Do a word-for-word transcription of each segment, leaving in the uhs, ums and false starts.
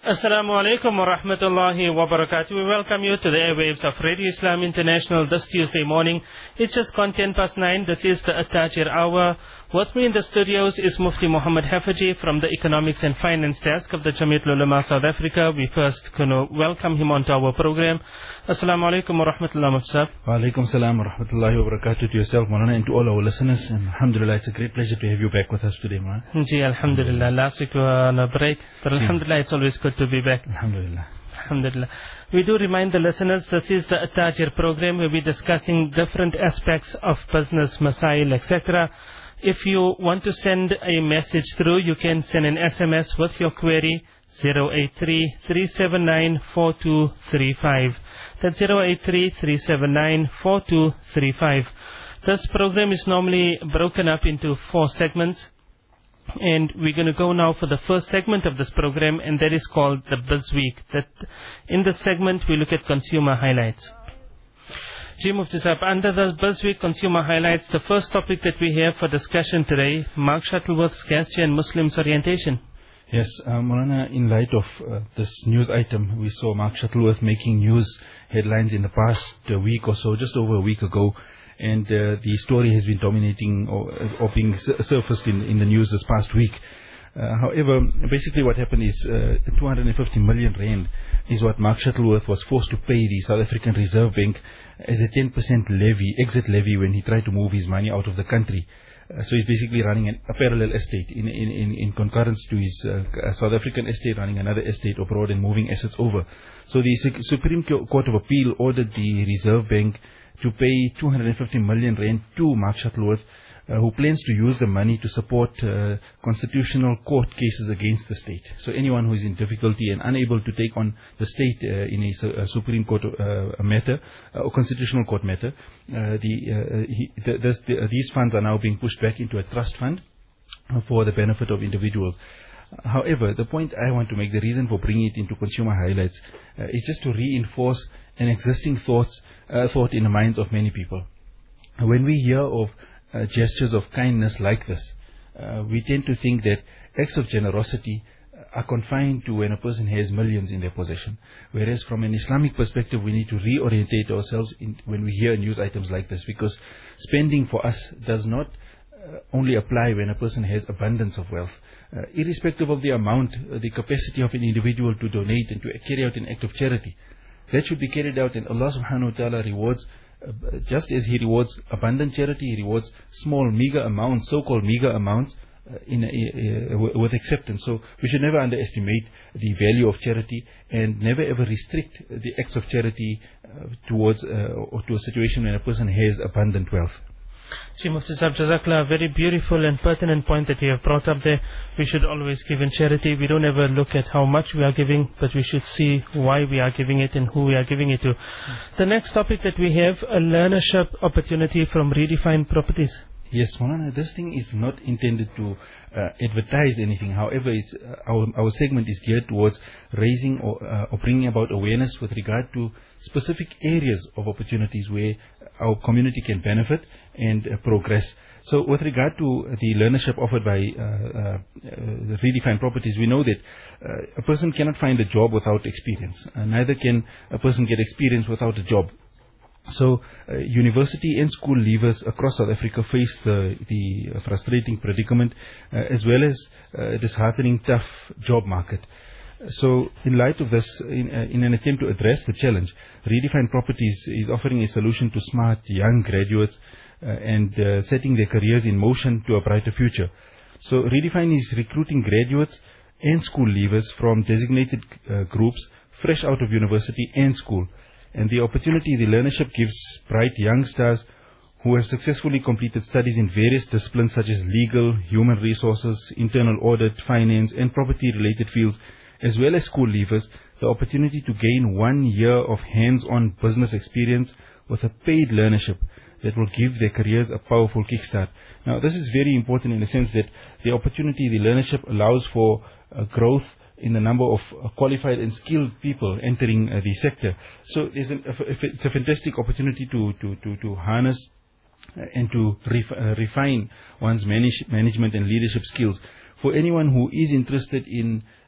Assalamu alaikum wa rahmatullahi wa barakatuh. We welcome you to the airwaves of Radio Islam International this Tuesday morning. It's just gone ten past nine. This is the At-Tajir Hour. With me in the studios is Mufti Muhammad Hafaji from the Economics and Finance Desk of the Jamiatul Ulama South Africa. We first going to welcome him onto our program. Assalamu alaikum wa rahmatullahi wa barakatuh. Wa alaikum salam wa rahmatullahi wa barakatuh to yourself, Maulana, and to all our listeners. And alhamdulillah, it's a great pleasure to have you back with us today, Maulana. Ji, alhamdulillah. Last week we were on a break, but alhamdulillah, it's always good to be back. Alhamdulillah. Alhamdulillah. We do remind the listeners, this is the At-Tajir program where we're discussing different aspects of business, masail, et cetera. If you want to send a message through, you can send an S M S with your query, zero eight three, three seven nine, four two three five. That's zero eight three, three seven nine, four two three five. This program is normally broken up into four segments. And we're going to go now for the first segment of this program, and that is called the Biz Week. That in this segment, we look at consumer highlights. Ji Mufti Sahib, under the Biz Week consumer highlights, the first topic that we have for discussion today, Mark Shuttleworth's gesture and Muslims' orientation. Yes, uh, Maulana, in light of uh, this news item, we saw Mark Shuttleworth making news headlines in the past uh, week or so, just over a week ago. And uh, the story has been dominating or, or being sur surfaced in, in the news this past week. Uh, however, basically what happened is uh, two hundred fifty million rand is what Mark Shuttleworth was forced to pay the South African Reserve Bank as a ten percent levy, exit levy, when he tried to move his money out of the country. Uh, so he's basically running an, a parallel estate in, in, in, in concurrence to his uh, South African estate, running another estate abroad and moving assets over. So the Su Supreme Court of Appeal ordered the Reserve Bank to pay two hundred fifty million rand to Mark Shuttleworth, uh, who plans to use the money to support uh, constitutional court cases against the state. So anyone who is in difficulty and unable to take on the state uh, in a, a Supreme Court uh, matter, uh, or constitutional court matter, uh, the, uh, he, the, this, the, uh, these funds are now being pushed back into a trust fund for the benefit of individuals. However, the point I want to make, the reason for bringing it into consumer highlights, uh, is just to reinforce an existing thoughts, uh, thought in the minds of many people. When we hear of uh, gestures of kindness like this, uh, we tend to think that acts of generosity are confined to when a person has millions in their possession. Whereas from an Islamic perspective, we need to reorientate ourselves in, when we hear news items like this, because spending for us does not Uh, only apply when a person has abundance of wealth. Uh, irrespective of the amount, uh, the capacity of an individual to donate and to carry out an act of charity, that should be carried out, and Allah subhanahu wa ta'ala rewards, uh, just as He rewards abundant charity, He rewards small, meager amounts, so-called meager amounts, uh, in a, uh, with acceptance. So we should never underestimate the value of charity, and never ever restrict the acts of charity uh, towards uh, or to a situation when a person has abundant wealth. Ji Mufti Sahib, Jazakallah, a very beautiful and pertinent point that you have brought up there. We should always give in charity. We don't ever look at how much we are giving, but we should see why we are giving it and who we are giving it to. Mm. The next topic that we have, a learnership opportunity from Redefine Properties. Yes, Maulana, this thing is not intended to uh, advertise anything. However, it's, uh, our, our segment is geared towards raising or, uh, or bringing about awareness with regard to specific areas of opportunities where our community can benefit and uh, progress. So with regard to the learnership offered by uh, uh, uh, Redefine Properties, we know that uh, a person cannot find a job without experience. Uh, neither can a person get experience without a job. So, uh, university and school leavers across South Africa face the, the frustrating predicament, uh, as well as uh, disheartening tough job market. So, in light of this, in, uh, in an attempt to address the challenge, Redefine Properties is offering a solution to smart young graduates uh, and uh, setting their careers in motion to a brighter future. So, Redefine is recruiting graduates and school leavers from designated uh, groups fresh out of university and school. And the opportunity, the learnership, gives bright young stars who have successfully completed studies in various disciplines such as legal, human resources, internal audit, finance and property-related fields, as well as school leavers, the opportunity to gain one year of hands-on business experience with a paid learnership that will give their careers a powerful kickstart. Now, this is very important in the sense that the opportunity, the learnership, allows for uh, growth in the number of uh, qualified and skilled people entering uh, the sector. So there's an, it's a fantastic opportunity to, to, to, to harness uh, and to ref, uh, refine one's manage, management and leadership skills. For anyone who is interested in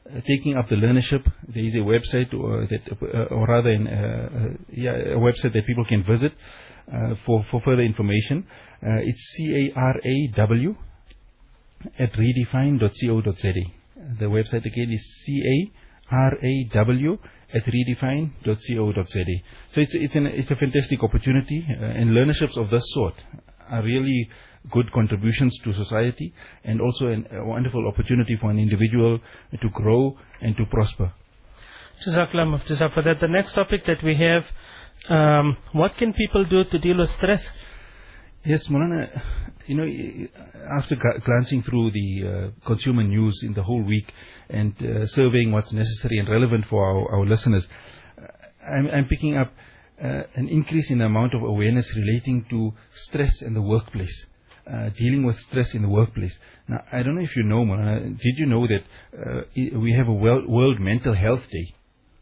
uh, taking up the learnership. There is a website, or, that, uh, or rather, an, uh, uh, yeah, a website that people can visit uh, for for further information. Uh, it's C A R A W at redefine dot co dot za. The website again is C A R A W at redefine dot co dot za. So it's it's an it's a fantastic opportunity, uh, and learnerships of this sort are really good contributions to society, and also an, a wonderful opportunity for an individual to grow and to prosper. Jazakallah Mufti Sahab for that. The next topic that we have, um, what can people do to deal with stress? Yes, Maulana, you know, after glancing through the uh, consumer news in the whole week and uh, surveying what's necessary and relevant for our, our listeners, uh, I'm, I'm picking up uh, an increase in the amount of awareness relating to stress in the workplace, uh, dealing with stress in the workplace. Now, I don't know if you know, Maulana, did you know that uh, we have a World Mental Health Day?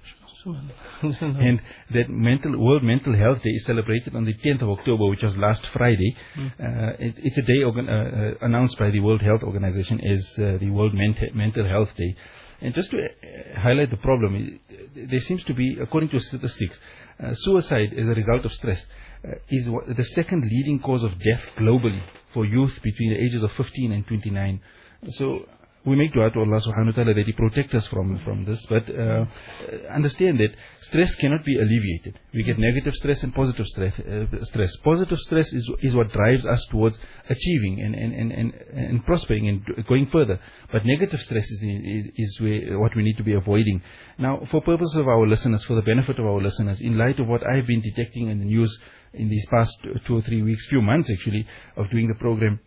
And that mental World Mental Health Day is celebrated on the tenth of October, which was last Friday. Mm. Uh, it, it's a day organ, uh, uh, announced by the World Health Organization as uh, the World Ment Mental Health Day. And just to uh, highlight the problem, there seems to be, according to statistics, uh, suicide as a result of stress uh, is the second leading cause of death globally for youth between the ages of fifteen and twenty-nine. So we make dua to Allah subhanahu wa ta'ala that He protect us from, from this, but uh, understand that stress cannot be alleviated. We get negative stress and positive stress. Uh, stress. Positive stress is is what drives us towards achieving and, and, and, and, and prospering and going further. But negative stress is, is, is where, what we need to be avoiding. Now, for purposes of our listeners, for the benefit of our listeners, in light of what I've been detecting in the news in these past two or three weeks, few months actually, of doing the program,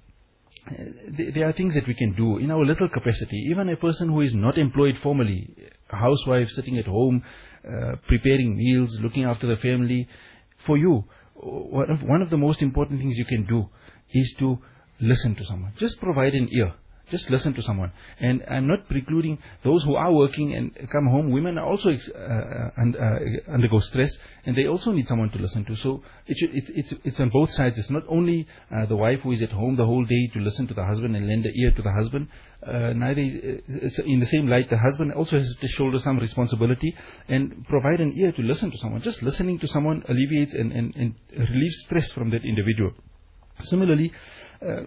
there are things that we can do in our little capacity. Even a person who is not employed formally, a housewife sitting at home, uh, preparing meals, looking after the family, for you, one of, one of the most important things you can do is to listen to someone. Just provide an ear. Just listen to someone. And I'm not precluding those who are working and come home. Women are also uh, and, uh, undergo stress, and they also need someone to listen to. So it should, it's, it's, it's on both sides. It's not only uh, the wife who is at home the whole day to listen to the husband and lend an ear to the husband. Uh, neither, it's in the same light, the husband also has to shoulder some responsibility and provide an ear to listen to someone. Just listening to someone alleviates and, and, and relieves stress from that individual. Similarly, Uh,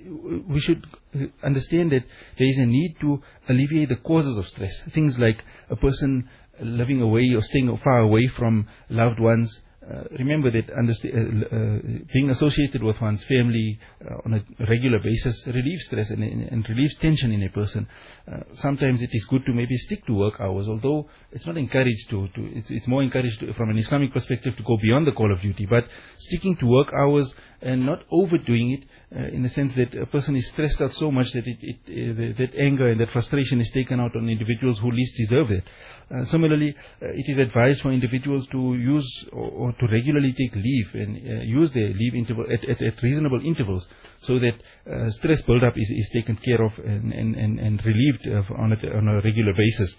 we should understand that there is a need to alleviate the causes of stress. Things like a person living away or staying far away from loved ones. Uh, remember that understa- uh, uh, being associated with one's family uh, on a regular basis relieves stress and, and, and relieves tension in a person. Uh, sometimes it is good to maybe stick to work hours, although it's not encouraged to, to it's, it's more encouraged to, from an Islamic perspective to go beyond the call of duty. But sticking to work hours and not overdoing it uh, in the sense that a person is stressed out so much that it, it, uh, the, that anger and that frustration is taken out on individuals who least deserve it. Uh, similarly, uh, it is advised for individuals to use or, or to regularly take leave and uh, use their leave interval at, at, at reasonable intervals, so that uh, stress buildup is, is taken care of and, and, and, and relieved uh, on, a, on a regular basis.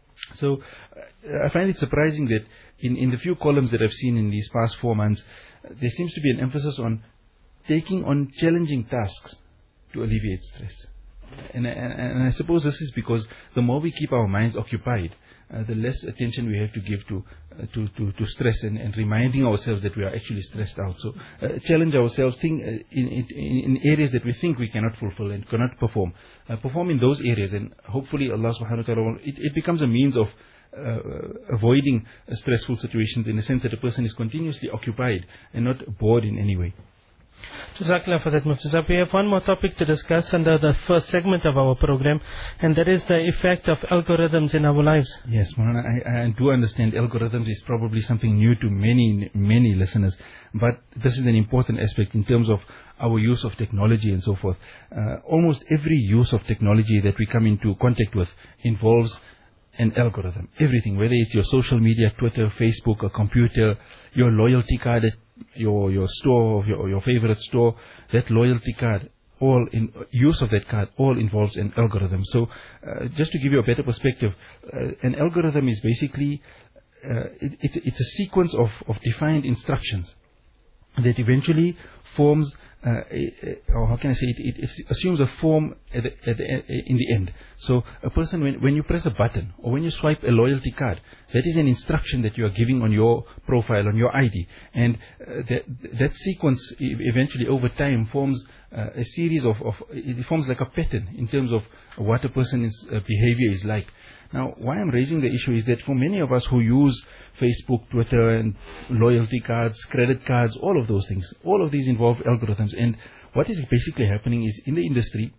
So uh, I find it surprising that in, in the few columns that I've seen in these past four months, uh, there seems to be an emphasis on taking on challenging tasks to alleviate stress. And, and, and I suppose this is because the more we keep our minds occupied, uh, the less attention we have to give to uh, to, to, to stress and, and reminding ourselves that we are actually stressed out. So uh, challenge ourselves, think uh, in, in, in areas that we think we cannot fulfill and cannot perform. Uh, perform in those areas, and hopefully Allah subhanahu wa ta'ala, it, it becomes a means of uh, avoiding uh, stressful situations, in the sense that a person is continuously occupied and not bored in any way. Jazakallah for that, Mufti Sahab. We have one more topic to discuss under the first segment of our program, and that is the effect of algorithms in our lives. Yes, Maulana, I, I do understand algorithms is probably something new to many, many listeners, but this is an important aspect in terms of our use of technology and so forth. Uh, almost every use of technology that we come into contact with involves an algorithm. Everything, whether it's your social media, Twitter, Facebook, a computer, your loyalty card, your your store, your, your favorite store, that loyalty card, all in use of that card, all involves an algorithm. So, uh, just to give you a better perspective, uh, an algorithm is basically uh, it, it, it's a sequence of, of defined instructions that eventually forms uh, or how can I say it, it, it assumes a form at the, at the, in the end. So a person, when, when you press a button or when you swipe a loyalty card, that is an instruction that you are giving on your profile, on your I D. And uh, that, that sequence eventually over time forms uh, a series of, of, it forms like a pattern in terms of what a person's uh, behavior is like. Now, why I'm raising the issue is that for many of us who use Facebook, Twitter, and loyalty cards, credit cards, all of those things, all of these involve algorithms. And what is basically happening is in the industry,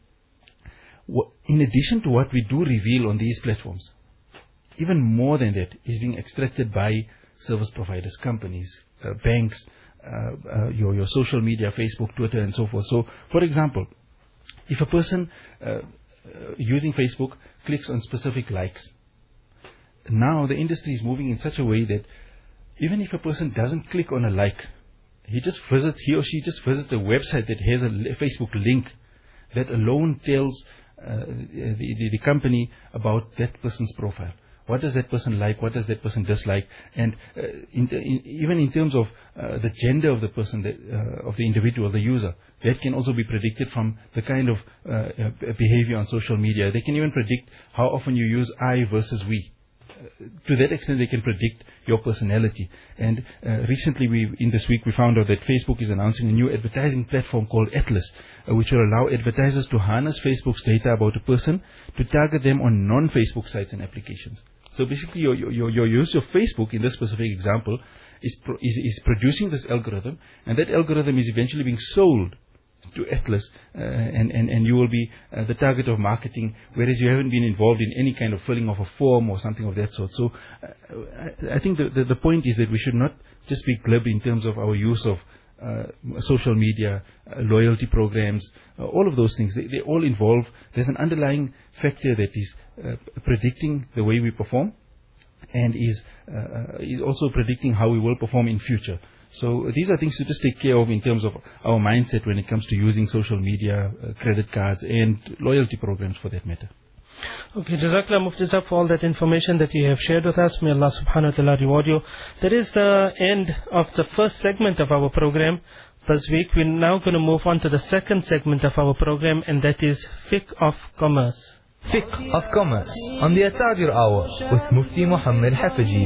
in addition to what we do reveal on these platforms, even more than that is being extracted by service providers, companies, uh, banks, uh, uh, your, your social media, Facebook, Twitter, and so forth. So, for example, if a person uh, Uh, using Facebook clicks on specific likes. Now the industry is moving in such a way that even if a person doesn't click on a like, he just visits, he or she just visits a website that has a Facebook link, that alone tells uh, the, the, the company about that person's profile. What does that person like? What does that person dislike? And uh, in, in, even in terms of uh, the gender of the person, that, uh, of the individual, the user, that can also be predicted from the kind of uh, behavior on social media. They can even predict how often you use I versus we. Uh, to that extent, they can predict your personality. And uh, recently, we in this week, we found out that Facebook is announcing a new advertising platform called Atlas, uh, which will allow advertisers to harness Facebook's data about a person to target them on non-Facebook sites and applications. So basically, your, your, your use of Facebook, in this specific example, is, pro, is, is producing this algorithm, and that algorithm is eventually being sold to Atlas, uh, and, and, and you will be uh, the target of marketing, whereas you haven't been involved in any kind of filling of a form or something of that sort. So uh, I, I think the, the, the point is that we should not just be glib in terms of our use of uh, social media, uh, loyalty programs, uh, all of those things. They, they all involve, there's an underlying factor that is uh, predicting the way we perform, and is, uh, is also predicting how we will perform in future. So these are things to just take care of in terms of our mindset when it comes to using social media, uh, credit cards, and loyalty programs for that matter. Okay, Jazakallah Mufti Sahab for all that information that you have shared with us. May Allah subhanahu wa ta'ala reward you. That is the end of the first segment of our program this week. We're now going to move on to the second segment of our program, and that is Fiqh of Commerce. Fiqh of Commerce on the At-Tajir Hour with Mufti Muhammad Hafizi.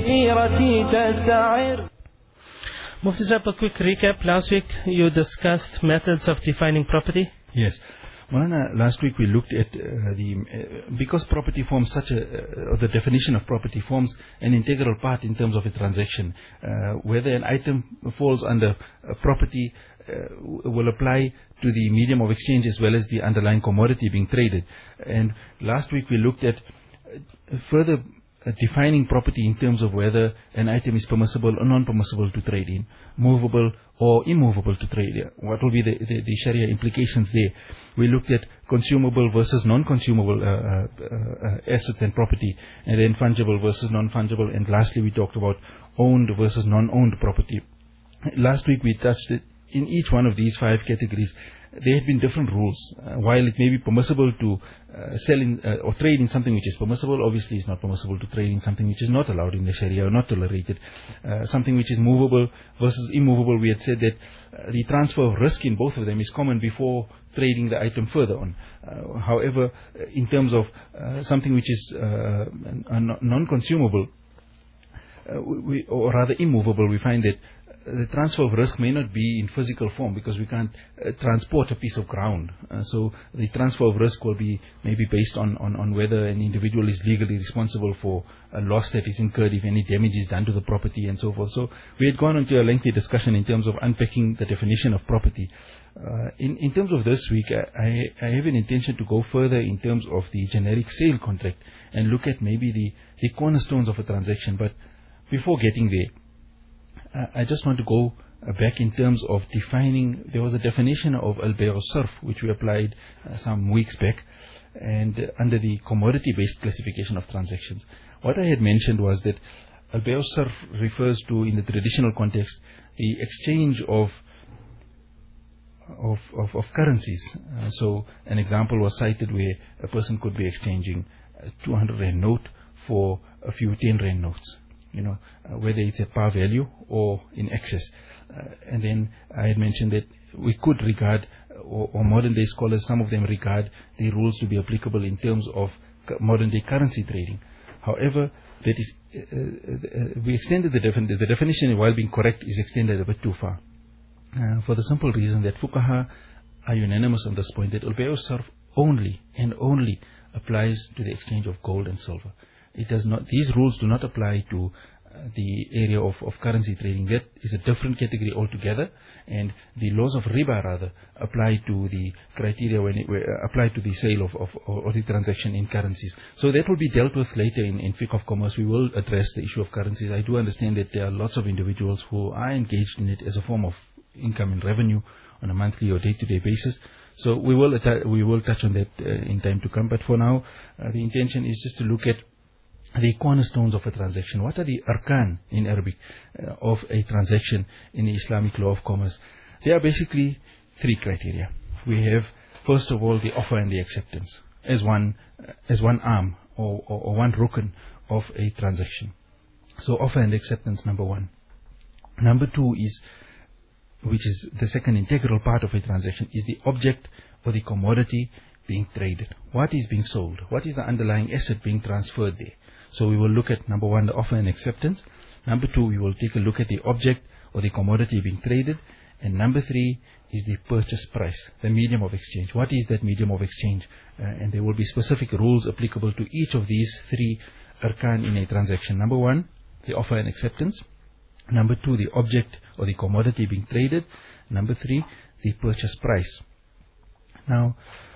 Mufti Sahab, a quick recap. Last week you discussed methods of defining property. Yes. Maulana, last week we looked at uh, the, uh, because property forms such a, uh, the definition of property forms an integral part in terms of a transaction. Uh, whether an item falls under uh, property uh, will apply to the medium of exchange as well as the underlying commodity being traded. And last week we looked at uh, further Uh, defining property in terms of whether an item is permissible or non-permissible to trade in, movable or immovable to trade in. What will be the, the, the Sharia implications there? We looked at consumable versus non-consumable uh, uh, uh, assets and property, and then fungible versus non-fungible, and lastly we talked about owned versus non-owned property. Last week we touched it. In each one of these five categories, there had been different rules. Uh, while it may be permissible to uh, sell in, uh, or trade in something which is permissible, obviously it's not permissible to trade in something which is not allowed in the Sharia or not tolerated. Uh, something which is movable versus immovable, we had said that uh, the transfer of risk in both of them is common before trading the item further on. Uh, however, in terms of uh, something which is uh, non-consumable, uh, we, or rather immovable, we find that the transfer of risk may not be in physical form because we can't uh, transport a piece of ground. Uh, so the transfer of risk will be maybe based on, on, on whether an individual is legally responsible for a loss that is incurred if any damage is done to the property and so forth. So we had gone into a lengthy discussion in terms of unpacking the definition of property. Uh, in, in terms of this week, I, I have an intention to go further in terms of the generic sale contract and look at maybe the, the cornerstones of a transaction. But before getting there, I just want to go back in terms of defining. There was a definition of al-bay' al-sarf which we applied uh, some weeks back, and uh, under the commodity-based classification of transactions. What I had mentioned was that al-bay' al-sarf refers to, in the traditional context, the exchange of of, of, of currencies. Uh, so an example was cited where a person could be exchanging a two hundred rand note for a few ten rand notes. you know, uh, whether it's at par value or in excess. Uh, and then I had mentioned that we could regard, or, or modern day scholars, some of them regard the rules to be applicable in terms of modern day currency trading. However, that is, uh, uh, we extended the, defin the definition, while being correct, is extended a bit too far. Uh, for the simple reason that fuqaha are unanimous on this point, that al-bay' al-sarf only and only applies to the exchange of gold and silver. It does not, these rules do not apply to uh, the area of, of currency trading. That is a different category altogether, and the laws of riba rather apply to the criteria when it uh, apply to the sale of, of or, or the transaction in currencies. So that will be dealt with later in, in fiqh of commerce. We will address the issue of currencies. I do understand that there are lots of individuals who are engaged in it as a form of income and revenue on a monthly or day-to-day basis. So we will we will touch on that uh, in time to come. But for now, uh, the intention is just to look at the cornerstones of a transaction. What are the arkan in Arabic uh, of a transaction in the Islamic law of commerce? There are basically three criteria. We have, first of all, the offer and the acceptance as one uh, as one arm or, or, or one rukn of a transaction. So offer and acceptance, number one. Number two is, which is the second integral part of a transaction, is the object or the commodity being traded. What is being sold? What is the underlying asset being transferred there? So we will look at, number one, the offer and acceptance. Number two, we will take a look at the object or the commodity being traded. And number three is the purchase price, the medium of exchange. What is that medium of exchange? Uh, and there will be specific rules applicable to each of these three arkan in a transaction. Number one, the offer and acceptance. Number two, the object or the commodity being traded. Number three, the purchase price. Now,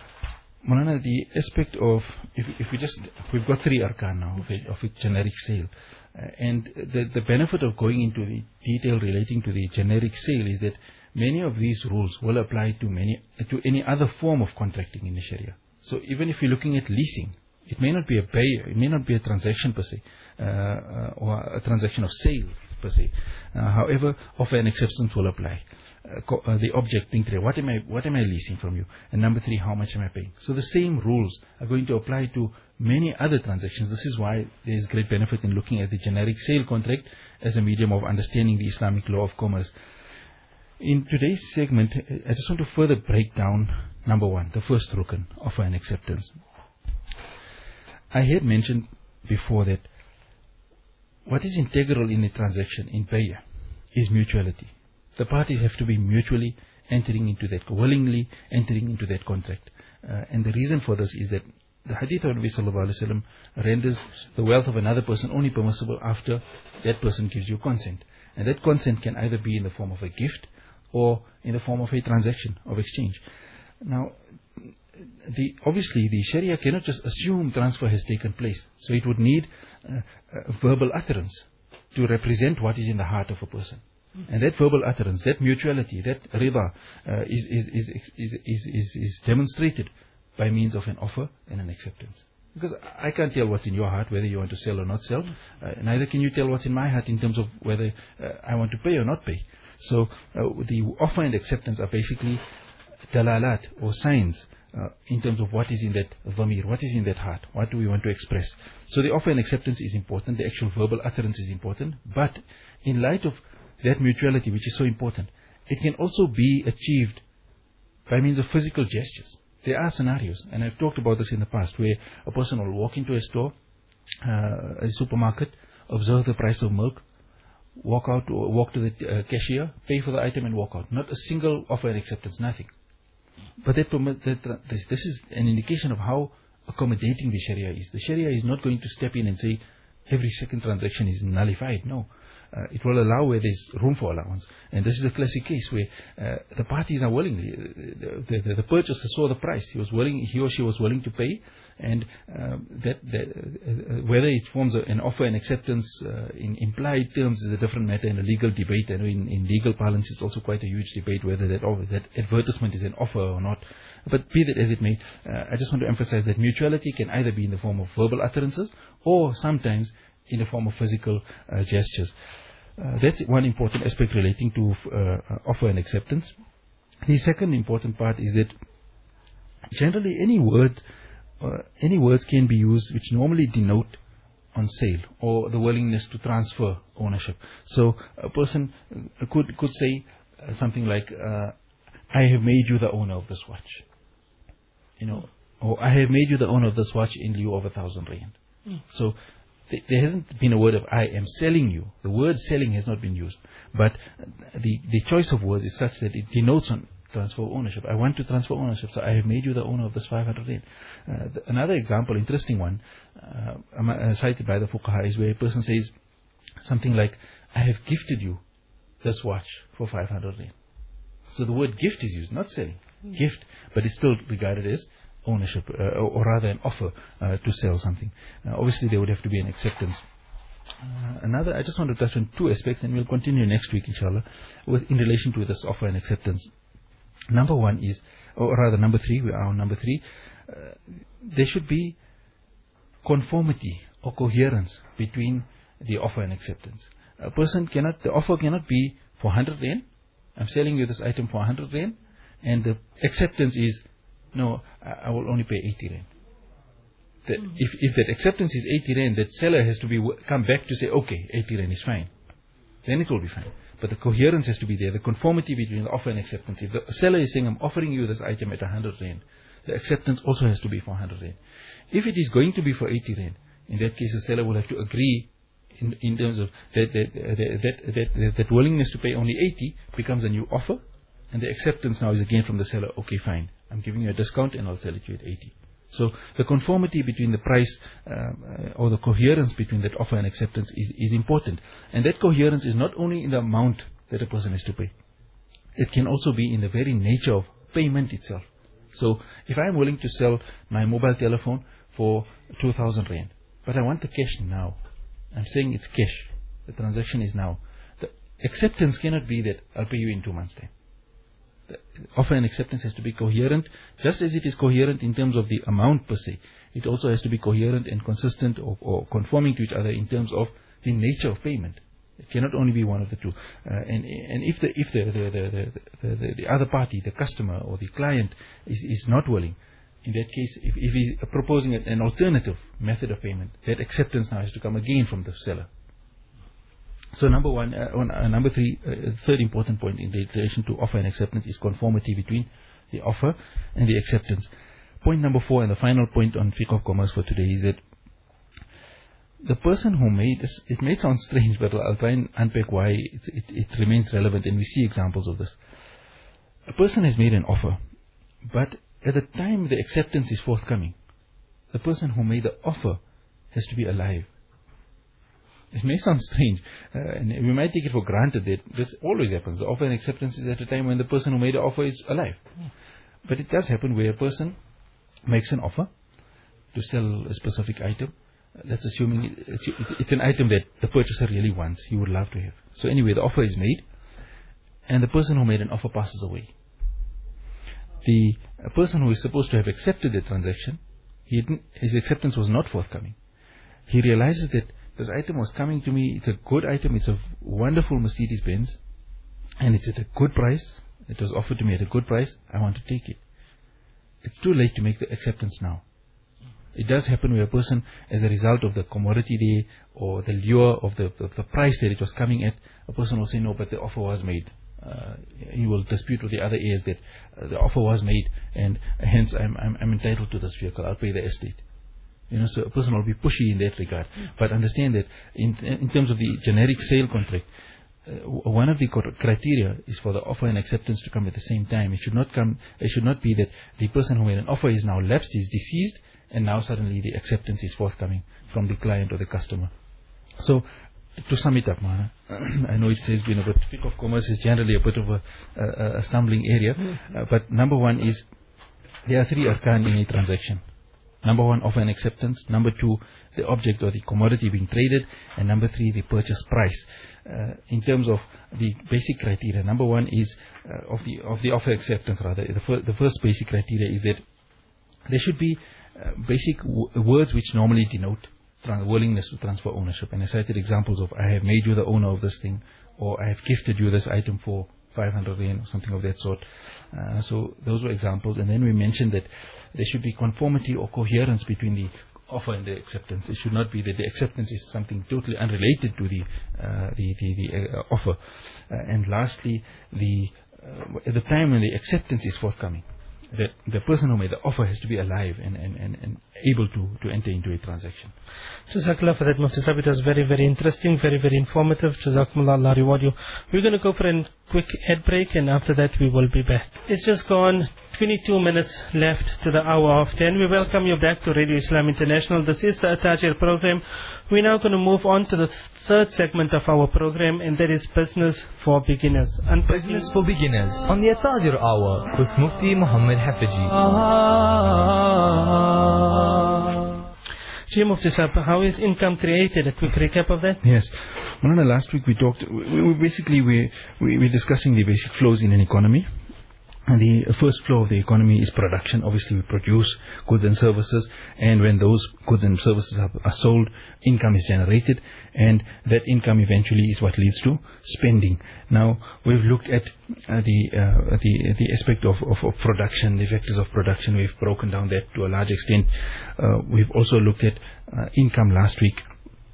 Maulana, the aspect of, if, if we just, we've got three arkan now of a, of a generic sale. Uh, and the, the benefit of going into the detail relating to the generic sale is that many of these rules will apply to many, to any other form of contracting in the Sharia. So even if you're looking at leasing, it may not be a bay, it may not be a transaction per se, uh, uh, or a transaction of sale per se. Uh, however, offer and acceptance will apply. Uh, uh, the object being traded. What am I, what am I leasing from you? And number three, how much am I paying? So the same rules are going to apply to many other transactions. This is why there is great benefit in looking at the generic sale contract as a medium of understanding the Islamic law of commerce. In today's segment, I just want to further break down, number one, the first rukn, offer and acceptance. I had mentioned before that what is integral in a transaction, in bay'ah, is mutuality. The parties have to be mutually entering into that, willingly entering into that contract. Uh, and the reason for this is that the hadith of Nabi sallallahu alaihi wasallam renders the wealth of another person only permissible after that person gives you consent. And that consent can either be in the form of a gift or in the form of a transaction of exchange. Now, the, obviously the Sharia cannot just assume transfer has taken place. So it would need uh, uh, verbal utterance to represent what is in the heart of a person. And that verbal utterance, that mutuality, that rida uh, is, is, is, is, is, is, is demonstrated by means of an offer and an acceptance. Because I can't tell what's in your heart, whether you want to sell or not sell. Uh, neither can you tell what's in my heart in terms of whether uh, I want to pay or not pay. So uh, the offer and acceptance are basically dalalat or signs uh, in terms of what is in that dhamir, what is in that heart, what do we want to express. So the offer and acceptance is important, the actual verbal utterance is important, but in light of that mutuality, which is so important, it can also be achieved by means of physical gestures. There are scenarios, and I've talked about this in the past, where a person will walk into a store, uh, a supermarket, observe the price of milk, walk out, walk to the uh, cashier, pay for the item and walk out. Not a single offer and acceptance, nothing. But that, that, this, this is an indication of how accommodating the Sharia is. The Sharia is not going to step in and say every second transaction is nullified. No. Uh, it will allow where there's room for allowance. And this is a classic case where uh, the parties are willing. The, the, the, the purchaser saw the price. He was willing, he or she was willing to pay. And uh, that, that uh, whether it forms a, an offer and acceptance uh, in implied terms is a different matter in a legal debate. I know in, in legal parlance it's also quite a huge debate whether that, oh, that advertisement is an offer or not. But be that as it may, uh, I just want to emphasize that mutuality can either be in the form of verbal utterances or sometimes in the form of physical uh, gestures. Uh, that's one important aspect relating to uh, offer and acceptance. The second important part is that generally any word, uh, any words can be used which normally denote on sale, or the willingness to transfer ownership. So a person could could say uh, something like, uh, I have made you the owner of this watch. You know, or I have made you the owner of this watch in lieu of a thousand rand. Mm. So th there hasn't been a word of I am selling you. The word selling has not been used. But the, the choice of words is such that it denotes on transfer of ownership. I want to transfer ownership, so I have made you the owner of this five hundred rand. Uh, the, another example, interesting one, uh, uh, cited by the fuqaha, is where a person says something like, I have gifted you this watch for five hundred rand. So the word gift is used, not selling. Mm. Gift, but it's still regarded as ownership, uh, or, or rather an offer uh, to sell something. Uh, obviously there would have to be an acceptance. Uh, another, I just want to touch on two aspects, and we'll continue next week inshallah, with in relation to this offer and acceptance. Number one is, or rather number three, we are on number three, uh, there should be conformity or coherence between the offer and acceptance. A person cannot, the offer cannot be for one hundred rand, I'm selling you this item for one hundred rand, and the acceptance is, no, I, I will only pay eighty rand. That mm-hmm. if, if that acceptance is eighty rand, that seller has to be come back to say, okay, eighty rand is fine. Then it will be fine. But the coherence has to be there, the conformity between the offer and acceptance. If the seller is saying, I'm offering you this item at one hundred rand, the acceptance also has to be for one hundred rand. If it is going to be for eighty rand, in that case the seller will have to agree in, in terms of that that, that, that, that, that willingness to pay only eighty becomes a new offer, and the acceptance now is again from the seller, okay fine, I'm giving you a discount and I'll sell it to you at eighty. So the conformity between the price um, uh, or the coherence between that offer and acceptance is, is important. And that coherence is not only in the amount that a person has to pay. It can also be in the very nature of payment itself. So if I'm willing to sell my mobile telephone for two thousand rand, but I want the cash now, I'm saying it's cash, the transaction is now. The acceptance cannot be that I'll pay you in two months' time. The offer and acceptance has to be coherent, just as it is coherent in terms of the amount per se. It also has to be coherent and consistent or, or conforming to each other in terms of the nature of payment. It cannot only be one of the two. Uh, and and if the if the the, the, the, the the other party, the customer or the client, is, is not willing, in that case, if, if he's proposing an alternative method of payment, that acceptance now has to come again from the seller. So number one, uh, on, uh, number three, uh, third important point in relation to offer and acceptance is conformity between the offer and the acceptance. Point number four, and the final point on fiqh of commerce for today, is that the person who made this, it may sound strange, but I'll try and unpack why it, it, it remains relevant, and we see examples of this. A person has made an offer, but at the time the acceptance is forthcoming, the person who made the offer has to be alive. It may sound strange, uh, and we might take it for granted that this always happens. The offer and acceptance is at a time when the person who made the offer is alive. But it does happen where a person makes an offer to sell a specific item. Let's assuming it's, it's an item that the purchaser really wants, he would love to have. So anyway, the offer is made, and the person who made an offer passes away. The person who is supposed to have accepted the transaction, he didn't, his acceptance was not forthcoming. He realizes that this item was coming to me, it's a good item, it's a wonderful Mercedes Benz, and it's at a good price. It was offered to me at a good price, I want to take it. It's too late to make the acceptance now. It does happen where a person, as a result of the commodity there, or the lure of the, the, the price that it was coming at, a person will say, no, but the offer was made. Uh, he will dispute with the other heirs that uh, the offer was made, and hence I'm, I'm, I'm entitled to this vehicle, I'll pay the estate. You know, so a person will be pushy in that regard. But understand that in, in terms of the generic sale contract, uh, one of the criteria is for the offer and acceptance to come at the same time. It should not come. It should not be that the person who made an offer is now lapsed, is deceased, and now suddenly the acceptance is forthcoming from the client or the customer. So, to sum it up, Mana, I know it has been a bit, fiqh of commerce is generally a bit of a, a, a stumbling area, uh, but number one is, there are three arkan in a transaction. Number one, offer and acceptance. Number two, the object or the commodity being traded. And number three, the purchase price. Uh, in terms of the basic criteria, number one is uh, of the of the offer acceptance rather. The, fir the first basic criteria is that there should be uh, basic w words which normally denote willingness to transfer ownership. And I cited examples of, I have made you the owner of this thing, or I have gifted you this item for five hundred rand or something of that sort. Uh, so those were examples. And then we mentioned that there should be conformity or coherence between the offer and the acceptance. It should not be that the acceptance is something totally unrelated to the uh, the the, the uh, offer. Uh, and lastly, the uh, at the time when the acceptance is forthcoming, that the person who made the offer has to be alive and, and, and, and able to, to enter into a transaction. Jazakallah for that, Mufti Sahib. It was very, very interesting, very, very informative. Jazakumullah, Allah reward you. We're going to go for a quick ad break, and after that we will be back. It's just gone twenty-two minutes left to the hour of ten. We welcome you back to Radio Islam International. This is the At-Tajir program. We're now going to move on to the third segment of our program, and that is Business for Beginners. And Business for Beginners on the At-Tajir Hour with Mufti Muhammad Hafiji. Ji Mufti Sahib, how is income created? A quick recap of that. Yes. Well, last week we talked, we, we basically we, we, we're discussing the basic flows in an economy. And the first flow of the economy is production. Obviously, we produce goods and services, and when those goods and services are, are sold, income is generated, and that income eventually is what leads to spending. Now, we've looked at uh, the, uh, the the aspect of, of, of production, the vectors of production. We've broken down that to a large extent. Uh, we've also looked at uh, income last week,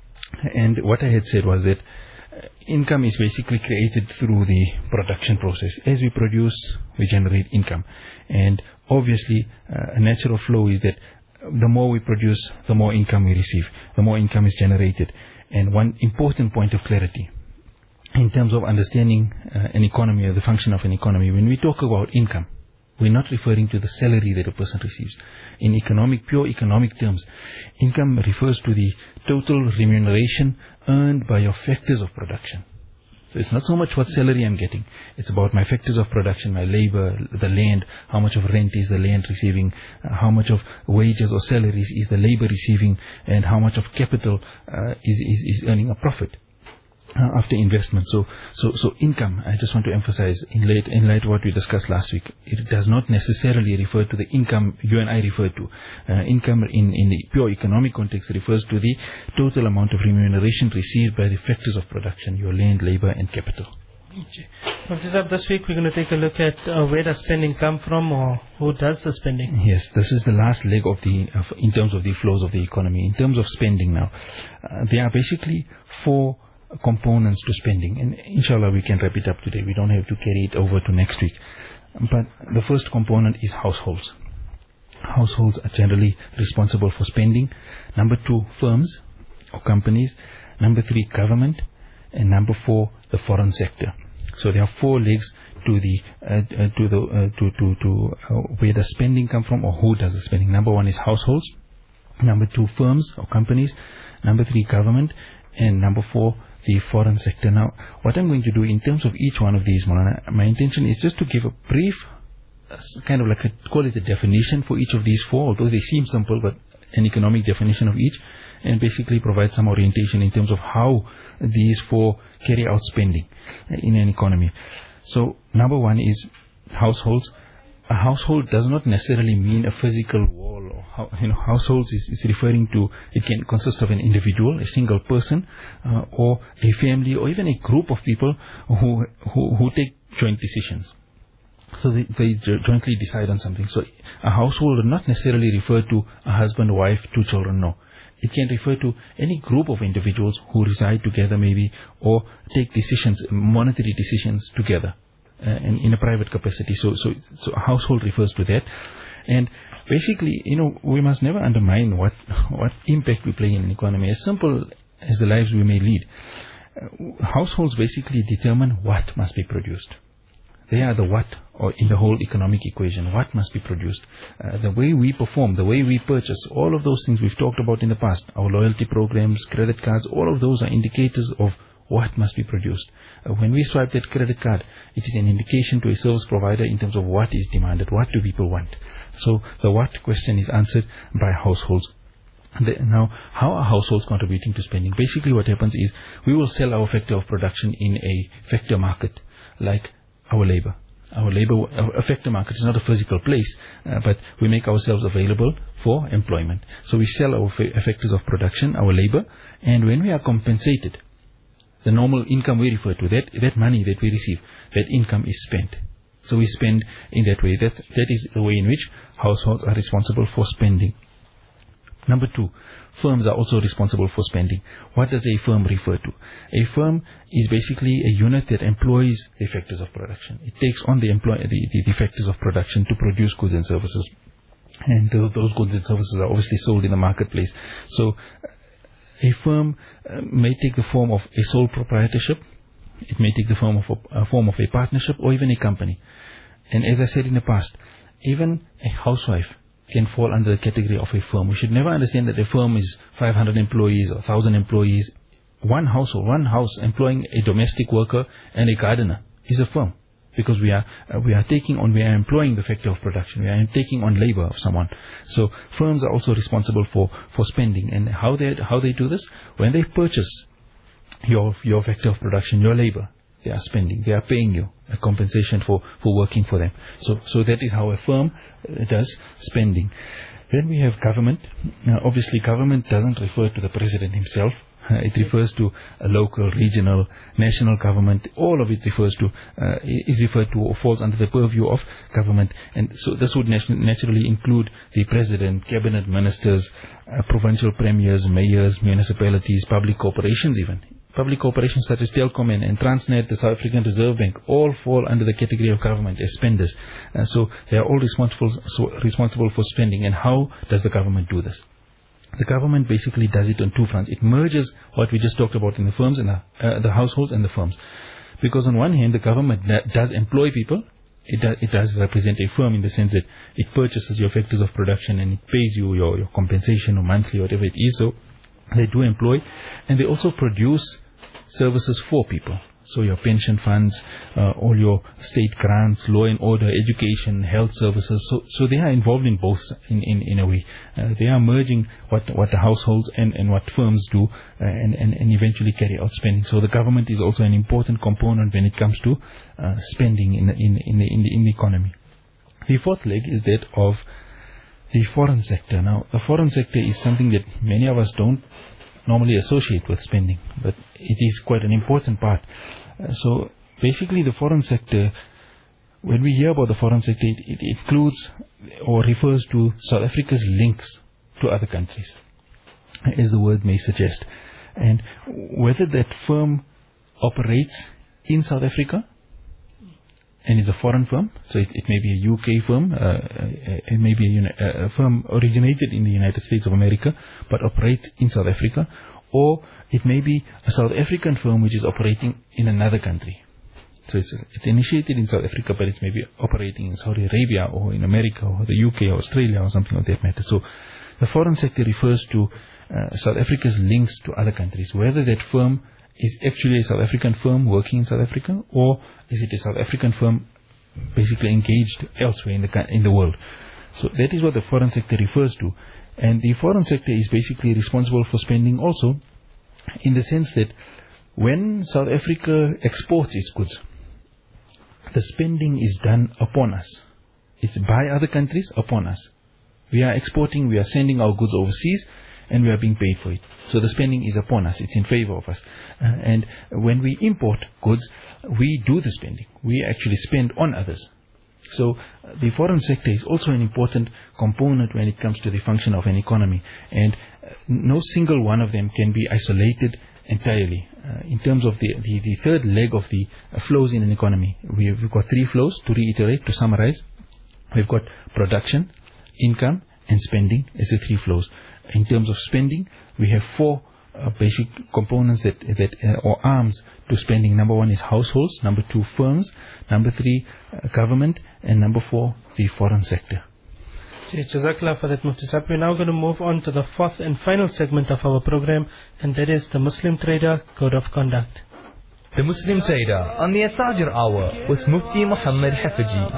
and what I had said was that income is basically created through the production process. As we produce, we generate income. And obviously, uh, a natural flow is that the more we produce, the more income we receive. The more income is generated. And one important point of clarity in terms of understanding uh, an economy or the function of an economy, when we talk about income, we're not referring to the salary that a person receives. In economic, pure economic terms, income refers to the total remuneration earned by your factors of production. So it's not so much what salary I'm getting. It's about my factors of production, my labor, the land, how much of rent is the land receiving, uh, how much of wages or salaries is the labor receiving, and how much of capital uh, is, is, is earning a profit. Uh, after investment. So, so, so income, I just want to emphasize, in light, in light of what we discussed last week, it does not necessarily refer to the income you and I refer to. Uh, income in, in the pure economic context refers to the total amount of remuneration received by the factors of production, your land, labor and capital. Okay. This week we're going to take a look at uh, where does spending come from, or who does the spending. Yes, this is the last leg of the, of, in terms of the flows of the economy. In terms of spending now, uh, there are basically four components to spending, and inshallah we can wrap it up today. We don't have to carry it over to next week. But the first component is households. Households are generally responsible for spending. Number two, firms or companies. Number three, government. And number four, the foreign sector. So there are four legs to the uh, uh, to the uh, to to to uh, where does spending come from, or who does the spending. Number one is households. Number two, firms or companies. Number three, government. And number four, the foreign sector. Now, what I'm going to do in terms of each one of these, Maulana, my intention is just to give a brief, uh, kind of like a, call it a definition for each of these four, although they seem simple, but an economic definition of each, and basically provide some orientation in terms of how these four carry out spending in an economy. So, number one is households. A household does not necessarily mean a physical wall, or how, you know, households is, is referring to, it can consist of an individual, a single person, uh, or a family, or even a group of people who who, who take joint decisions. So they, they jointly decide on something. So a household does not necessarily refer to a husband, wife, two children, no. It can refer to any group of individuals who reside together maybe, or take decisions, monetary decisions together. Uh, in, in a private capacity. So, so, so a household refers to that. And basically, you know, we must never undermine what, what impact we play in an economy. As simple as the lives we may lead, uh, households basically determine what must be produced. They are the what, or in the whole economic equation, what must be produced. Uh, the way we perform, the way we purchase, all of those things we've talked about in the past, our loyalty programs, credit cards, all of those are indicators of what must be produced. Uh, when we swipe that credit card, it is an indication to a service provider in terms of what is demanded, what do people want. So the what question is answered by households. The, now, how are households contributing to spending? Basically what happens is, we will sell our factor of production in a factor market, like our labor. Our labor, a factor market is not a physical place, uh, but we make ourselves available for employment. So we sell our factors of production, our labor, and when we are compensated, the normal income we refer to, that, that money that we receive, that income is spent. So we spend in that way. That, that is the way in which households are responsible for spending. Number two, firms are also responsible for spending. What does a firm refer to? A firm is basically a unit that employs the factors of production. It takes on the, employ the, the, the factors of production to produce goods and services. And uh, those goods and services are obviously sold in the marketplace. So a firm uh, may take the form of a sole proprietorship. It may take the form of a, a form of a partnership or even a company. And as I said in the past, even a housewife can fall under the category of a firm. We should never understand that a firm is five hundred employees or one thousand employees. One household, one house employing a domestic worker and a gardener is a firm, because we are uh, we are taking on, we are employing the factor of production. We are taking on labor of someone. So firms are also responsible for for spending. And how they how they do this? When they purchase your your factor of production, your labor, they are spending. They are paying you a compensation for, for working for them. So so that is how a firm does spending. Then we have government. Now, obviously, government doesn't refer to the president himself. Uh, it refers to a local, regional, national government. All of it refers to uh, is referred to or falls under the purview of government. And so this would nat- naturally include the president, cabinet ministers, uh, provincial premiers, mayors, municipalities, public corporations even. Public corporations such as Telkom and, and Transnet, the South African Reserve Bank, all fall under the category of government as spenders. Uh, so they are all responsible so responsible for spending. And how does the government do this? The government basically does it on two fronts. It merges what we just talked about in the firms and the, uh, the households and the firms. Because on one hand, the government does employ people. It does, it does represent a firm in the sense that it purchases your factors of production and it pays you your, your compensation or monthly, whatever it is. So they do employ, and they also produce services for people. So your pension funds, uh, all your state grants, law and order, education, health services. So, so they are involved in both in, in, in a way. Uh, they are merging what, what the households and, and what firms do uh, and, and, and eventually carry out spending. So the government is also an important component when it comes to uh, spending in the, in, in, the, in, the, in the economy. The fourth leg is that of the foreign sector. Now, the foreign sector is something that many of us don't normally associate with spending, but it is quite an important part. Uh, so basically the foreign sector, when we hear about the foreign sector, it, it includes or refers to South Africa's links to other countries, as the word may suggest. And whether that firm operates in South Africa and is a foreign firm, so it, it may be a U K firm, uh, it may be a, a firm originated in the United States of America, but operates in South Africa, or it may be a South African firm which is operating in another country. So it's, it's initiated in South Africa, but it's maybe operating in Saudi Arabia or in America or the U K or Australia or something of that matter. So the foreign sector refers to uh, South Africa's links to other countries, whether that firm is actually a South African firm working in South Africa, or is it a South African firm basically engaged elsewhere in the in the world. So that is what the foreign sector refers to. And the foreign sector is basically responsible for spending also, in the sense that when South Africa exports its goods, the spending is done upon us. It's by other countries upon us. We are exporting, we are sending our goods overseas, and we are being paid for it. So the spending is upon us. It's in favor of us. Uh, and when we import goods, we do the spending. We actually spend on others. So uh, the foreign sector is also an important component when it comes to the function of an economy. And uh, no single one of them can be isolated entirely. Uh, in terms of the, the, the third leg of the uh, flows in an economy, we have, we've got three flows, to reiterate, to summarize. We've got production, income, and spending as the three flows. In terms of spending, we have four uh, basic components that, that uh, or arms to spending. Number one is households, number two firms, number three uh, government, and number four the foreign sector. Jazakallah for that, Mufti Sahib. We're now going to move on to the fourth and final segment of our program, and that is the Muslim Trader Code of Conduct. The Muslim Trader on the At-Tajir Hour with Mufti Muhammad Hafizi.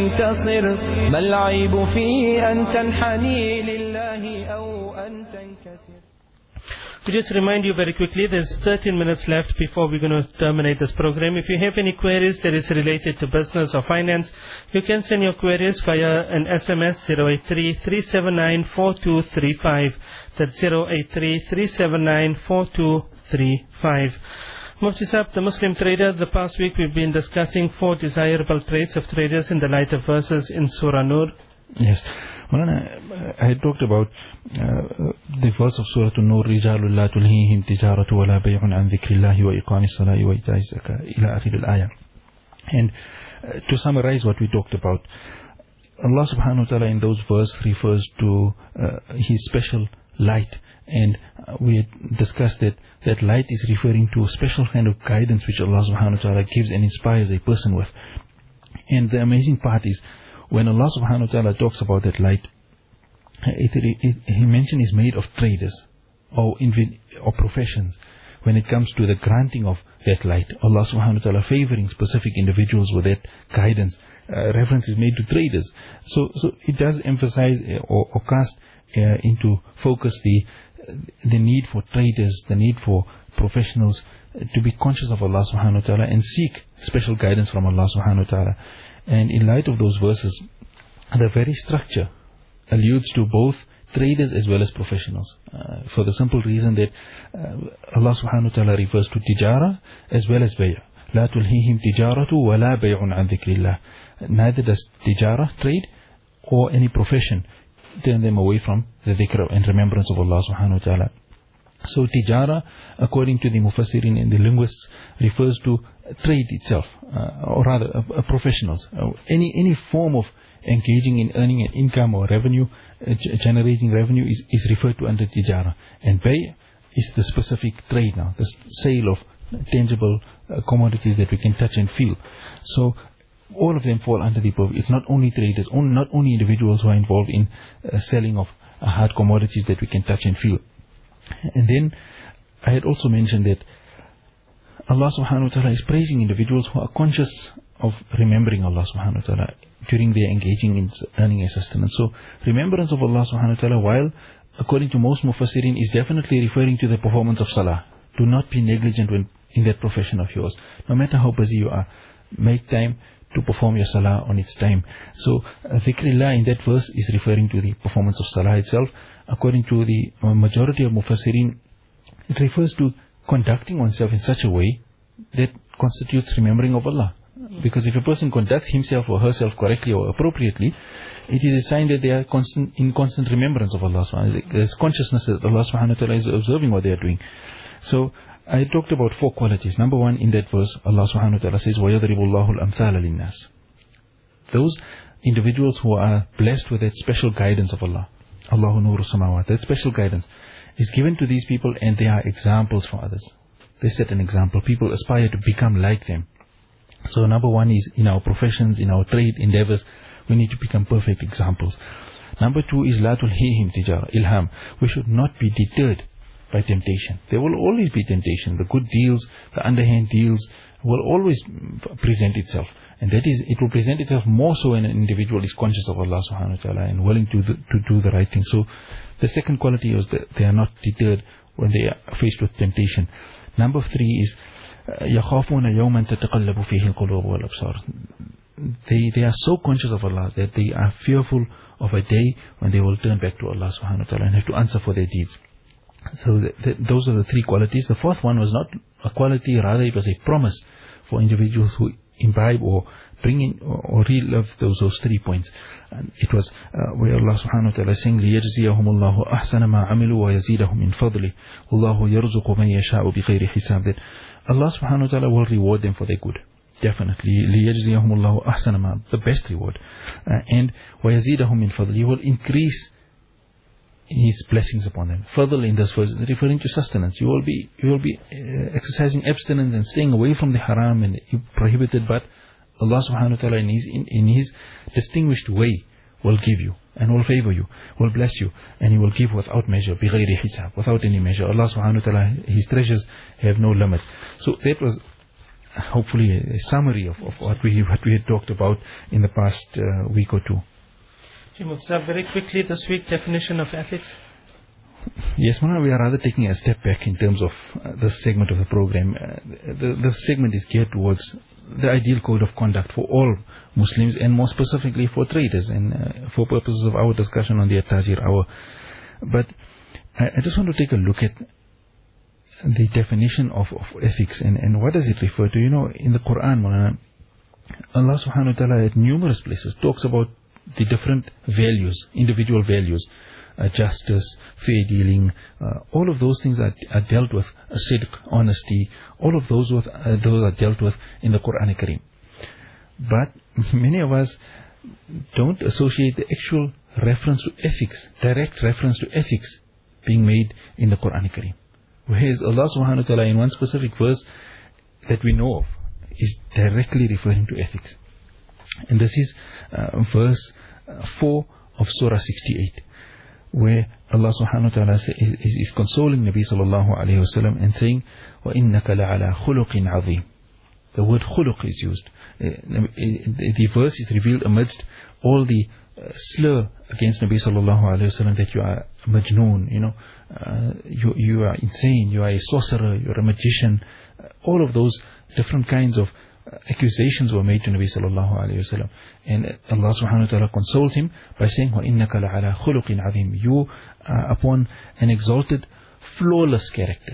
To just remind you very quickly, there's thirteen minutes left before we're going to terminate this program. If you have any queries that is related to business or finance, you can send your queries via an S M S zero eight three, three seven nine, four two three five. That's zero eight three, three seven nine, four two three five. Mufti Sahib, the Muslim Trader, the past week we've been discussing four desirable traits of traders in the light of verses in Surah Nur. Yes. Maulana, I had talked about uh, the verse of Surah An-Nur, رِجَالٌ لَا تُلْهِيهِمْ تِجَارَةٌ وَلَا بَيْعٌ عَنْ ذِكْرِ اللَّهِ وَإِقَامِ الصَّلَاةِ وَإِيتَاءِ الزَّكَاةِ إِلَى آخِرِ الْآيَةِ. And uh, to summarize what we talked about, Allah subhanahu wa ta'ala in those verses refers to uh, His special light, and uh, we had discussed that that light is referring to a special kind of guidance which Allah subhanahu wa ta'ala gives and inspires a person with. And the amazing part is, when Allah subhanahu wa ta'ala talks about that light, it, it, it, He mentioned is made of traders or, invi- or professions. When it comes to the granting of that light, Allah subhanahu wa ta'ala favoring specific individuals with that guidance, uh, reference is made to traders. So, so it does emphasize uh, or, or cast uh, into focus the the need for traders, the need for professionals uh, to be conscious of Allah subhanahu wa ta'ala and seek special guidance from Allah subhanahu wa ta'ala. And in light of those verses, the very structure alludes to both traders as well as professionals, uh, for the simple reason that uh, Allah subhanahu wa ta'ala refers to tijara as well as bay'. لا تلهيهم تجارة ولا بيع عن ذكر الله. Neither does tijara, trade, or any profession turn them away from the dhikr and remembrance of Allah subhanahu wa ta'ala. So tijara, according to the mufassirin and the linguists, refers to trade itself, uh, or rather uh, uh, professionals. Uh, any any form of engaging in earning an income or revenue, uh, g- generating revenue is, is referred to under tijara. And bay' is the specific trade now, the sale of tangible uh, commodities that we can touch and feel. So all of them fall under the purview. It's not only traders, only, not only individuals who are involved in uh, selling of uh, hard commodities that we can touch and feel. And then I had also mentioned that Allah subhanahu wa ta'ala is praising individuals who are conscious of remembering Allah subhanahu wa ta'ala during their engaging in earning a sustenance. So remembrance of Allah subhanahu wa ta'ala, while according to most mufassirin, is definitely referring to the performance of salah. Do not be negligent when in that profession of yours. No matter how busy you are, make time to perform your salah on its time. So uh, dhikrillah in that verse is referring to the performance of salah itself. According to the uh, majority of mufassirin, it refers to conducting oneself in such a way that constitutes remembering of Allah. Because if a person conducts himself or herself correctly or appropriately, it is a sign that they are constant, in constant remembrance of Allah subhanahu wa ta'ala. There's consciousness that Allah subhanahu wa ta'ala is observing what they are doing. So I talked about four qualities. Number one, in that verse, Allah subhanahu wa ta'ala says, وَيَضْرِبُ اللَّهُ الْأَمْثَالَ لِلنَّاسِ. Those individuals who are blessed with that special guidance of Allah, Allahu Nuru Samawat, that special guidance is given to these people, and they are examples for others. They set an example. People aspire to become like them. So number one is in our professions, in our trade endeavors, we need to become perfect examples. Number two is La tulhihim tijara, ilham. We should not be deterred by temptation. There will always be temptation. The good deals, the underhand deals will always present itself. And that is, it will present itself more so when an individual is conscious of Allah subhanahu wa ta'ala and willing to, the, to do the right thing. So the second quality is that they are not deterred when they are faced with temptation. Number three is يَخَافُونَ يَوْمًا تَتَقَلَّبُ فِيهِ الْقُلُوبُ وَالْأَبْصَارُ. They, they are so conscious of Allah that they are fearful of a day when they will turn back to Allah subhanahu wa ta'ala and have to answer for their deeds. So th- th- those are the three qualities. The fourth one was not a quality, rather it was a promise for individuals who imbibe or bring in or, or relive those those three points. And it was uh, where Allah subhanahu wa ta'ala is saying, لِيَجْزِيَهُمُ اللَّهُ أَحْسَنَ مَا عَمِلُوا وَيَزِيدَهُم مِّن فَضْلِهِ وَاللَّهُ يَرْزُقُ مَن يَشَاءُ بِغَيْرِ حِسَابٍ. That Allah subhanahu wa ta'ala will reward them for their good. Definitely. لِيَجْزِيَهُمُ اللَّهُ أَحْسَنَ مَا, the best reward. Uh, and وَيَزِيدَهُم مِّن فَضْلِهِ, He will increase His blessings upon them. Further in this verse is referring to sustenance. You will be you will be uh, exercising abstinence and staying away from the haram and prohibited, but Allah subhanahu wa ta'ala in his, in, in his distinguished way will give you and will favor you, will bless you, and He will give without measure, بِغَيْرِ حِسَابٍ, without any measure. Allah subhanahu wa ta'ala, His treasures have no limit. So that was hopefully a, a summary of, of what we what we had talked about in the past uh, week or two. Mufti, very quickly this week, definition of ethics. Yes, Mona, we are rather taking a step back in terms of uh, this segment of the program. Uh, the, the segment is geared towards the ideal code of conduct for all Muslims, and more specifically for traders, and uh, for purposes of our discussion on the At-Tajir Hour. But I, I just want to take a look at the definition of, of ethics and, and what does it refer to. You know, in the Quran, Mona, Allah subhanahu wa ta'ala at numerous places talks about the different values, individual values, uh, justice, fair dealing, uh, all of those things are, are dealt with, uh, sidq, honesty, all of those, with, uh, those are dealt with in the Quran Kareem. But many of us don't associate the actual reference to ethics, direct reference to ethics being made in the Quran Kareem. Whereas Allah subhanahu wa ta'ala in one specific verse that we know of is directly referring to ethics. And this is uh, verse uh, four of Surah sixty-eight, where Allah subhanahu wa ta'ala is, is, is consoling Nabi sallallahu alayhi wa sallam and saying, وَإِنَّكَ لَعَلَى خُلُقٍ عَظِيمٍ. The word khuluq is used. Uh, the verse is revealed amidst all the uh, slur against Nabi sallallahu alayhi wa sallam, that you are majnoon, you know, uh, you, you are insane, you are a sorcerer, you are a magician. Uh, all of those different kinds of uh, accusations were made to Nabi sallallahu alayhi wa sallam. And Allah subhanahu wa ta'ala consoles him by saying, وَإِنَّكَ لَعَلَى خُلُقٍ عَظِيمٍ. You are upon an exalted, flawless character.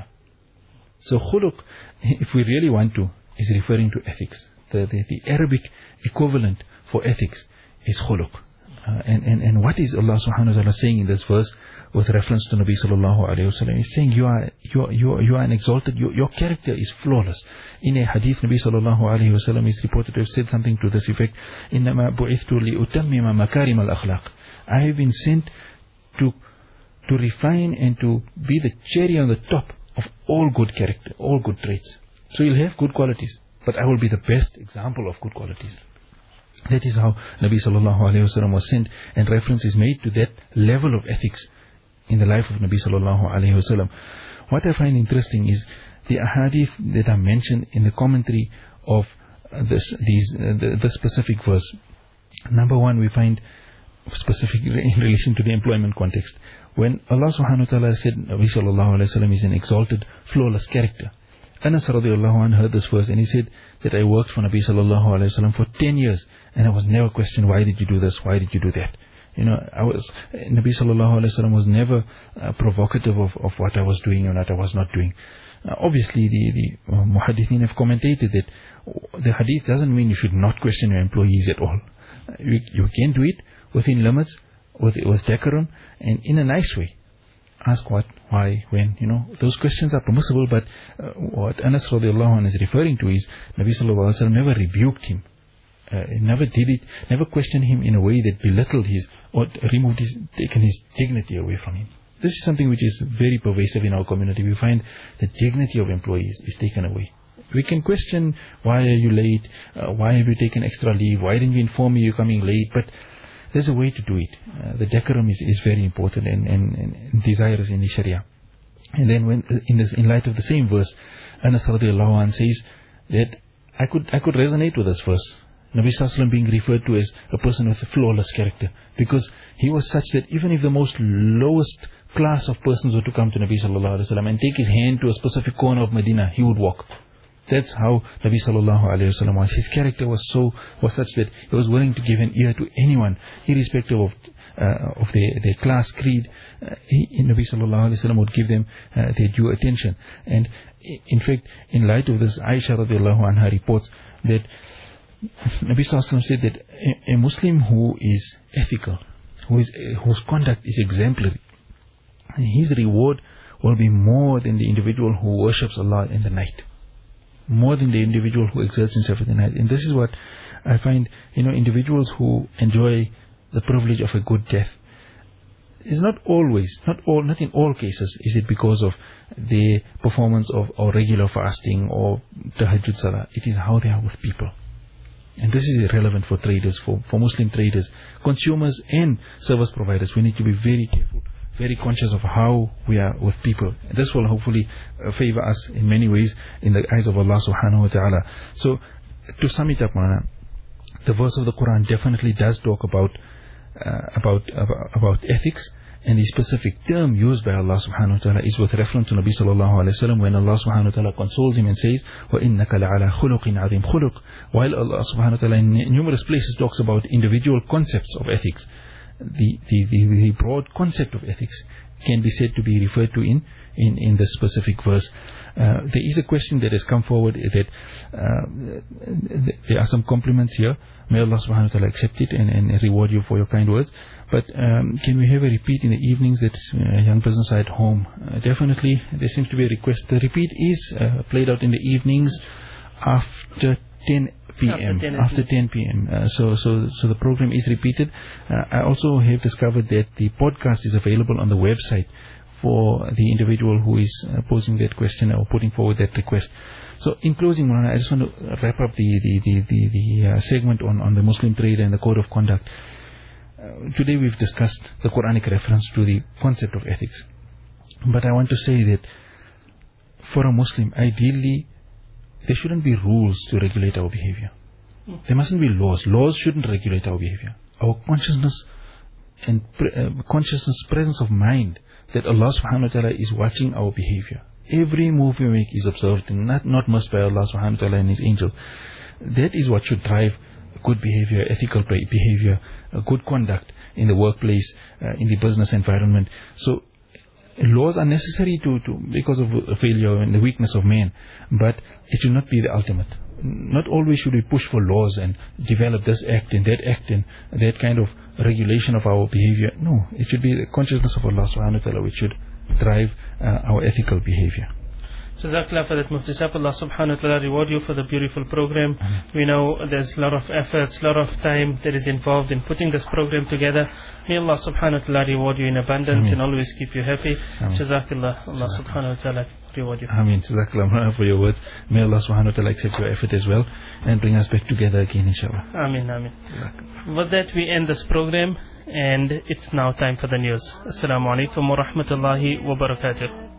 So khuluq, if we really want to, is referring to ethics. The, the, the Arabic equivalent for ethics is khuluq. Uh, and, and, and what is Allah subhanahu wa ta'ala saying in this verse with reference to Nabi sallallahu alayhi wa sallam? He's saying you are, you are, you are, you are an exalted, your, your character is flawless. In a hadith, Nabi sallallahu alayhi wa sallam is reported to have said something to this effect, إِنَّمَا بُعِثْتُ لِأُتَمِّمَ مَكَارِمَ الْأَخْلَاقِ. I have been sent to, to refine and to be the cherry on the top of all good character, all good traits. So you'll have good qualities, but I will be the best example of good qualities. That is how Nabi sallallahu alayhi wa sallam was sent, and reference is made to that level of ethics in the life of Nabi sallallahu alayhi wa sallam. What I find interesting is the ahadith that are mentioned in the commentary of uh, this these uh, the, the specific verse. Number one, we find specific in relation to the employment context. When Allah subhanahu wa ta'ala said Nabi sallallahu alayhi wa sallam is an exalted, flawless character, Anas radiallahu anh heard this verse and he said that I worked for Nabi sallallahu alayhi wa sallam for ten years and I was never questioned, why did you do this, why did you do that? You know, I was, Nabi sallallahu alayhi wa sallam was never uh, provocative of, of what I was doing and what I was not doing. Uh, obviously the, the uh, muhaddithin have commentated that the hadith doesn't mean you should not question your employees at all. Uh, you, you can do it within limits, with, with decorum and in a nice way. Ask what, why, when, you know, those questions are permissible, but uh, what Anas radiallahu anh is referring to is Nabi sallallahu alayhi wa sallam never rebuked him, uh, never did it, never questioned him in a way that belittled his, or removed his, taken his dignity away from him. This is something which is very pervasive in our community. We find the dignity of employees is taken away. We can question, why are you late, uh, why have you taken extra leave, why didn't you inform me you're coming late, but there's a way to do it. Uh, the decorum is, is very important and, and, and desirous in the Sharia. And then when in this, in light of the same verse, Anas radiallahu anh says that I could I could resonate with this verse. Nabi sallallahu alayhi wa sallam being referred to as a person with a flawless character, because he was such that even if the most lowest class of persons were to come to Nabi sallallahu alayhi wa sallam and take his hand to a specific corner of Medina, he would walk. That's how Nabi sallallahu alayhi wa sallam was. His character was so was such that he was willing to give an ear to anyone, irrespective of uh, of their, their class, creed. Uh, he, Nabi sallallahu alayhi wa sallam would give them uh, their due attention. And in fact, in light of this, Aisha radiallahu anha reports that Nabi sallallahu alayhi wa sallam said that a, a Muslim who is ethical, who is whose conduct is exemplary, his reward will be more than the individual who worships Allah in the night. More than the individual who exerts himself in the night. And this is what I find, you know, individuals who enjoy the privilege of a good death. It's not always, not all, not in all cases is it because of the performance of or regular fasting or tahajjud salah. It is how they are with people. And this is relevant for traders, for, for Muslim traders, consumers and service providers. We need to be very careful, very conscious of how we are with people. This will hopefully uh, favor us in many ways in the eyes of Allah subhanahu wa ta'ala. So, to sum it up, Mana, the verse of the Quran definitely does talk about uh, about, about about ethics, and the specific term used by Allah subhanahu wa ta'ala is with reference to Nabi sallallahu alayhi wa sallam, when Allah subhanahu wa ta'ala consoles him and says, وَإِنَّكَ لَعَلَى خُلُقٍ عَظِيمٍ خُلُقٍ. While Allah subhanahu wa ta'ala in numerous places talks about individual concepts of ethics, The, the, the, the broad concept of ethics can be said to be referred to in, in, in this specific verse. Uh, there is a question that has come forward that uh, there are some compliments here. May Allah subhanahu wa ta'ala accept it and, and reward you for your kind words. But um, can we have a repeat in the evenings that uh, young persons are at home? Uh, definitely, there seems to be a request. The repeat is uh, played out in the evenings after ten p m After ten p m Uh, so, so, so the program is repeated. Uh, I also have discovered that the podcast is available on the website for the individual who is uh, posing that question or putting forward that request. So, in closing, Maulana, I just want to wrap up the the the the, the uh, segment on on the Muslim trade and the code of conduct. Uh, today, we've discussed the Quranic reference to the concept of ethics, but I want to say that for a Muslim, ideally, there shouldn't be rules to regulate our behavior. There mustn't be laws. Laws shouldn't regulate our behavior. Our consciousness and pre- uh, consciousness, presence of mind that Allah subhanahu wa ta'ala is watching our behavior. Every move we make is observed and not, not missed by Allah subhanahu wa ta'ala and His angels. That is what should drive good behavior, ethical behavior, uh, good conduct in the workplace, uh, in the business environment. So, laws are necessary to, to because of failure and the weakness of man, but it should not be the ultimate. Not always should we push for laws and develop this act and that act and that kind of regulation of our behavior. No, it should be the consciousness of Allah subhanahu wa ta'ala which should drive uh, our ethical behavior. Jazakallah for that, Mufti Sahib. Allah subhanahu wa ta'ala reward you for the beautiful program. Mm-hmm. We know there's a lot of efforts, a lot of time that is involved in putting this program together. May Allah subhanahu wa ta'ala reward you in abundance mm-hmm. and always keep you happy. Ameen. Jazakallah. Allah subhanahu wa ta'ala reward you. Ameen. Jazakallah for your words. May Allah subhanahu wa ta'ala accept your effort as well and bring us back together again, inshallah. Ameen, ameen. With that, we end this program and it's now time for the news. Assalamu alaikum wa rahmatullahi wa barakatuh.